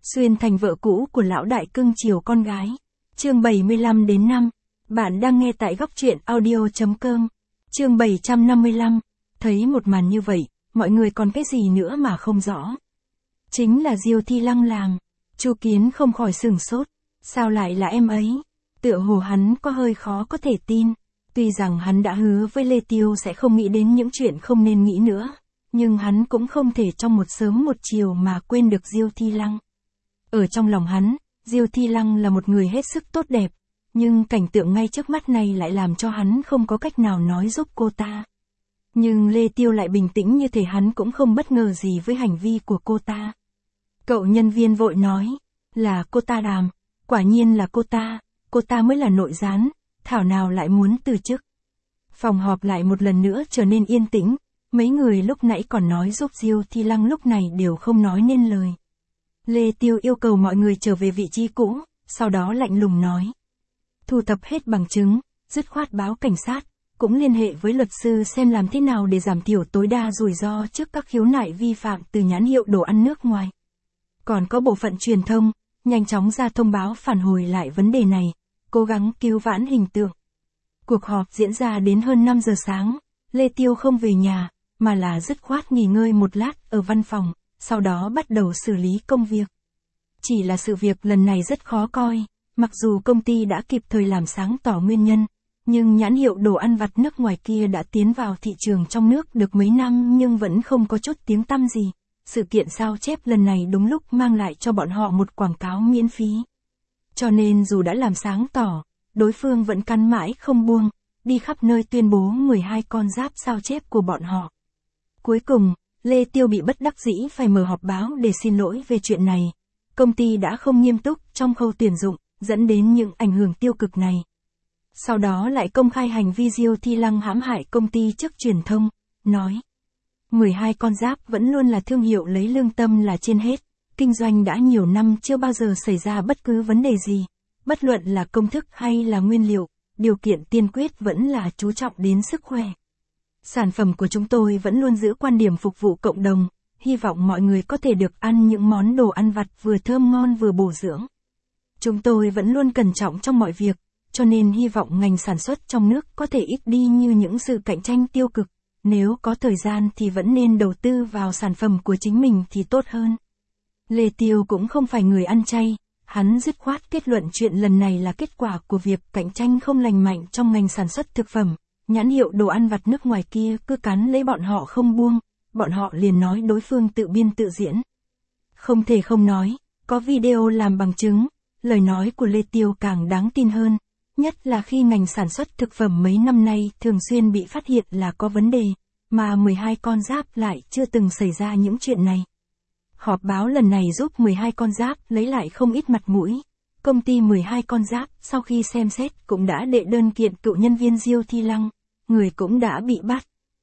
Xuyên thành vợ cũ của lão đại cưng chiều con gái. Chương 75 đến 5. Bạn đang nghe tại góc truyện audio.com. Chương 755. Thấy một màn như vậy, mọi người còn cái gì nữa mà không rõ. Chính là Diêu Thi Lăng làm. Chu Kiến không khỏi sửng sốt. Sao lại là em ấy? Tựa hồ hắn có hơi khó có thể tin. Tuy rằng hắn đã hứa với Lê Tiêu sẽ không nghĩ đến những chuyện không nên nghĩ nữa, nhưng hắn cũng không thể trong một sớm một chiều mà quên được Diêu Thi Lăng. Ở trong lòng hắn, Diêu Thi Lăng là một người hết sức tốt đẹp, nhưng cảnh tượng ngay trước mắt này lại làm cho hắn không có cách nào nói giúp cô ta. Nhưng Lê Tiêu lại bình tĩnh như thể hắn cũng không bất ngờ gì với hành vi của cô ta. Cậu nhân viên vội nói, là cô ta làm, quả nhiên là cô ta mới là nội gián, thảo nào lại muốn từ chức. Phòng họp lại một lần nữa trở nên yên tĩnh, mấy người lúc nãy còn nói giúp Diêu Thi Lăng lúc này đều không nói nên lời. Lê Tiêu yêu cầu mọi người trở về vị trí cũ, sau đó lạnh lùng nói. Thu thập hết bằng chứng, dứt khoát báo cảnh sát, cũng liên hệ với luật sư xem làm thế nào để giảm thiểu tối đa rủi ro trước các khiếu nại vi phạm từ nhãn hiệu đồ ăn nước ngoài. Còn có bộ phận truyền thông, nhanh chóng ra thông báo phản hồi lại vấn đề này, cố gắng cứu vãn hình tượng. Cuộc họp diễn ra đến hơn 5 giờ sáng, Lê Tiêu không về nhà, mà là dứt khoát nghỉ ngơi một lát ở văn phòng, sau đó bắt đầu xử lý công việc. Chỉ là sự việc lần này rất khó coi, mặc dù công ty đã kịp thời làm sáng tỏ nguyên nhân, nhưng nhãn hiệu đồ ăn vặt nước ngoài kia đã tiến vào thị trường trong nước được mấy năm nhưng vẫn không có chút tiếng tăm gì. Sự kiện sao chép lần này đúng lúc mang lại cho bọn họ một quảng cáo miễn phí. Cho nên dù đã làm sáng tỏ, đối phương vẫn cắn mãi không buông, đi khắp nơi tuyên bố 12 con giáp sao chép của bọn họ. Cuối cùng, Lê Tiêu bị bất đắc dĩ phải mở họp báo để xin lỗi về chuyện này. Công ty đã không nghiêm túc trong khâu tuyển dụng, dẫn đến những ảnh hưởng tiêu cực này. Sau đó lại công khai hành vi Diêu Thi Lăng hãm hại công ty trước truyền thông, nói 12 con giáp vẫn luôn là thương hiệu lấy lương tâm là trên hết, kinh doanh đã nhiều năm chưa bao giờ xảy ra bất cứ vấn đề gì, bất luận là công thức hay là nguyên liệu, điều kiện tiên quyết vẫn là chú trọng đến sức khỏe. Sản phẩm của chúng tôi vẫn luôn giữ quan điểm phục vụ cộng đồng, hy vọng mọi người có thể được ăn những món đồ ăn vặt vừa thơm ngon vừa bổ dưỡng. Chúng tôi vẫn luôn cẩn trọng trong mọi việc, cho nên hy vọng ngành sản xuất trong nước có thể ít đi như những sự cạnh tranh tiêu cực. Nếu có thời gian thì vẫn nên đầu tư vào sản phẩm của chính mình thì tốt hơn. Lê Tiêu cũng không phải người ăn chay, hắn dứt khoát kết luận chuyện lần này là kết quả của việc cạnh tranh không lành mạnh trong ngành sản xuất thực phẩm. Nhãn hiệu đồ ăn vặt nước ngoài kia cứ cắn lấy bọn họ không buông, bọn họ liền nói đối phương tự biên tự diễn. Không thể không nói, có video làm bằng chứng, lời nói của Lê Tiêu càng đáng tin hơn. Nhất là khi ngành sản xuất thực phẩm mấy năm nay thường xuyên bị phát hiện là có vấn đề, mà 12 con giáp lại chưa từng xảy ra những chuyện này. Họp báo lần này giúp 12 con giáp lấy lại không ít mặt mũi. Công ty 12 con giáp sau khi xem xét cũng đã đệ đơn kiện cựu nhân viên Diêu Thi Lăng, người cũng đã bị bắt.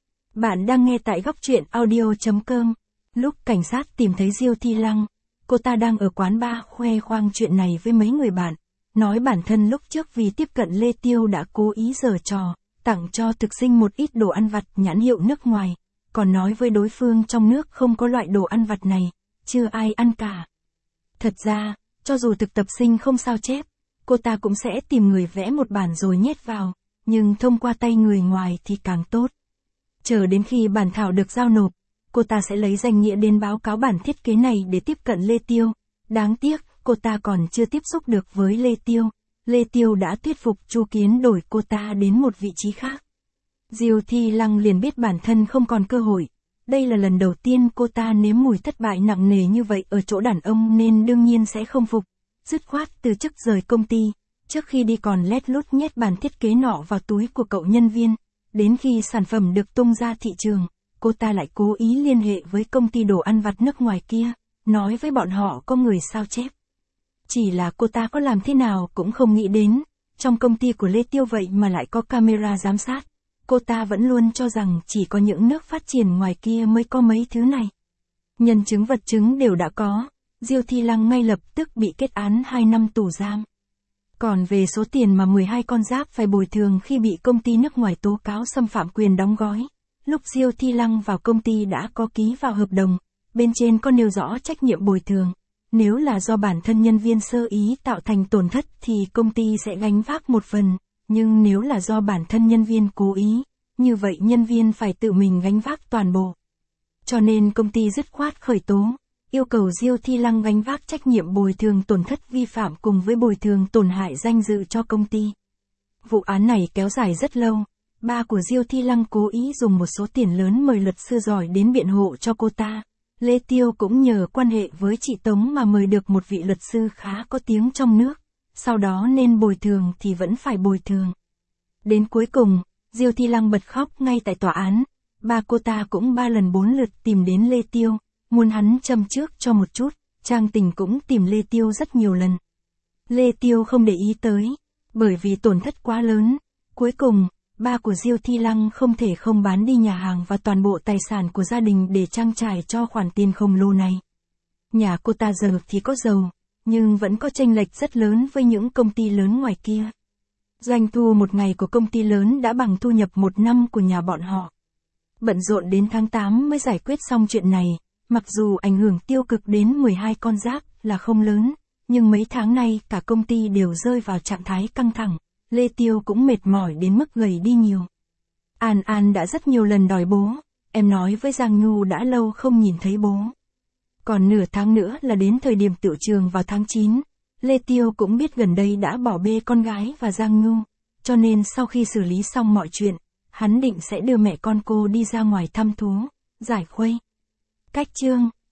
Bạn đang nghe tại góc truyện audio.com. Lúc cảnh sát tìm thấy Diêu Thi Lăng, cô ta đang ở quán bar khoe khoang chuyện này với mấy người bạn. Nói bản thân lúc trước vì tiếp cận Lê Tiêu đã cố ý giở trò, tặng cho thực sinh một ít đồ ăn vặt nhãn hiệu nước ngoài, còn nói với đối phương trong nước không có loại đồ ăn vặt này, chưa ai ăn cả. Thật ra, cho dù thực tập sinh không sao chép, cô ta cũng sẽ tìm người vẽ một bản rồi nhét vào, nhưng thông qua tay người ngoài thì càng tốt. Chờ đến khi bản thảo được giao nộp, cô ta sẽ lấy danh nghĩa đến báo cáo bản thiết kế này để tiếp cận Lê Tiêu. Đáng tiếc, cô ta còn chưa tiếp xúc được với Lê Tiêu. Lê Tiêu đã thuyết phục Chu Kiến đổi cô ta đến một vị trí khác. Diêu Thi Lăng liền biết bản thân không còn cơ hội. Đây là lần đầu tiên cô ta nếm mùi thất bại nặng nề như vậy ở chỗ đàn ông nên đương nhiên sẽ không phục. Dứt khoát từ chức rời công ty. Trước khi đi còn lét lút nhét bản thiết kế nọ vào túi của cậu nhân viên. Đến khi sản phẩm được tung ra thị trường, cô ta lại cố ý liên hệ với công ty đồ ăn vặt nước ngoài kia, nói với bọn họ có người sao chép. Chỉ là cô ta có làm thế nào cũng không nghĩ đến, trong công ty của Lê Tiêu vậy mà lại có camera giám sát. Cô ta vẫn luôn cho rằng chỉ có những nước phát triển ngoài kia mới có mấy thứ này. Nhân chứng vật chứng đều đã có, Diêu Thi Lăng ngay lập tức bị kết án 2 năm tù giam. Còn về số tiền mà 12 con giáp phải bồi thường khi bị công ty nước ngoài tố cáo xâm phạm quyền đóng gói, lúc Diêu Thi Lăng vào công ty đã có ký vào hợp đồng, bên trên có nêu rõ trách nhiệm bồi thường. Nếu là do bản thân nhân viên sơ ý tạo thành tổn thất thì công ty sẽ gánh vác một phần, nhưng nếu là do bản thân nhân viên cố ý, như vậy nhân viên phải tự mình gánh vác toàn bộ. Cho nên công ty dứt khoát khởi tố, yêu cầu Diêu Thi Lăng gánh vác trách nhiệm bồi thường tổn thất vi phạm cùng với bồi thường tổn hại danh dự cho công ty. Vụ án này kéo dài rất lâu, ba của Diêu Thi Lăng cố ý dùng một số tiền lớn mời luật sư giỏi đến biện hộ cho cô ta. Lê Tiêu cũng nhờ quan hệ với chị Tống mà mời được một vị luật sư khá có tiếng trong nước, sau đó nên bồi thường thì vẫn phải bồi thường. Đến cuối cùng, Diêu Thi Lăng bật khóc ngay tại tòa án, ba cô ta cũng 3 lần 4 lượt tìm đến Lê Tiêu, muốn hắn châm trước cho một chút, Trang Tình cũng tìm Lê Tiêu rất nhiều lần. Lê Tiêu không để ý tới, bởi vì tổn thất quá lớn, cuối cùng, ba của Diêu Thi Lăng không thể không bán đi nhà hàng và toàn bộ tài sản của gia đình để trang trải cho khoản tiền khổng lồ này. Nhà cô ta giờ thì có giàu, nhưng vẫn có chênh lệch rất lớn với những công ty lớn ngoài kia. Doanh thu một ngày của công ty lớn đã bằng thu nhập một năm của nhà bọn họ. Bận rộn đến tháng 8 mới giải quyết xong chuyện này, mặc dù ảnh hưởng tiêu cực đến 12 con giáp là không lớn, nhưng mấy tháng nay cả công ty đều rơi vào trạng thái căng thẳng, Lê Tiêu cũng mệt mỏi đến mức gầy đi nhiều. An An đã rất nhiều lần đòi bố, em nói với Giang Nhu đã lâu không nhìn thấy bố. Còn nửa tháng nữa là đến thời điểm tựu trường vào tháng 9, Lê Tiêu cũng biết gần đây đã bỏ bê con gái và Giang Nhu, cho nên sau khi xử lý xong mọi chuyện, hắn định sẽ đưa mẹ con cô đi ra ngoài thăm thú, giải khuây. Cách chương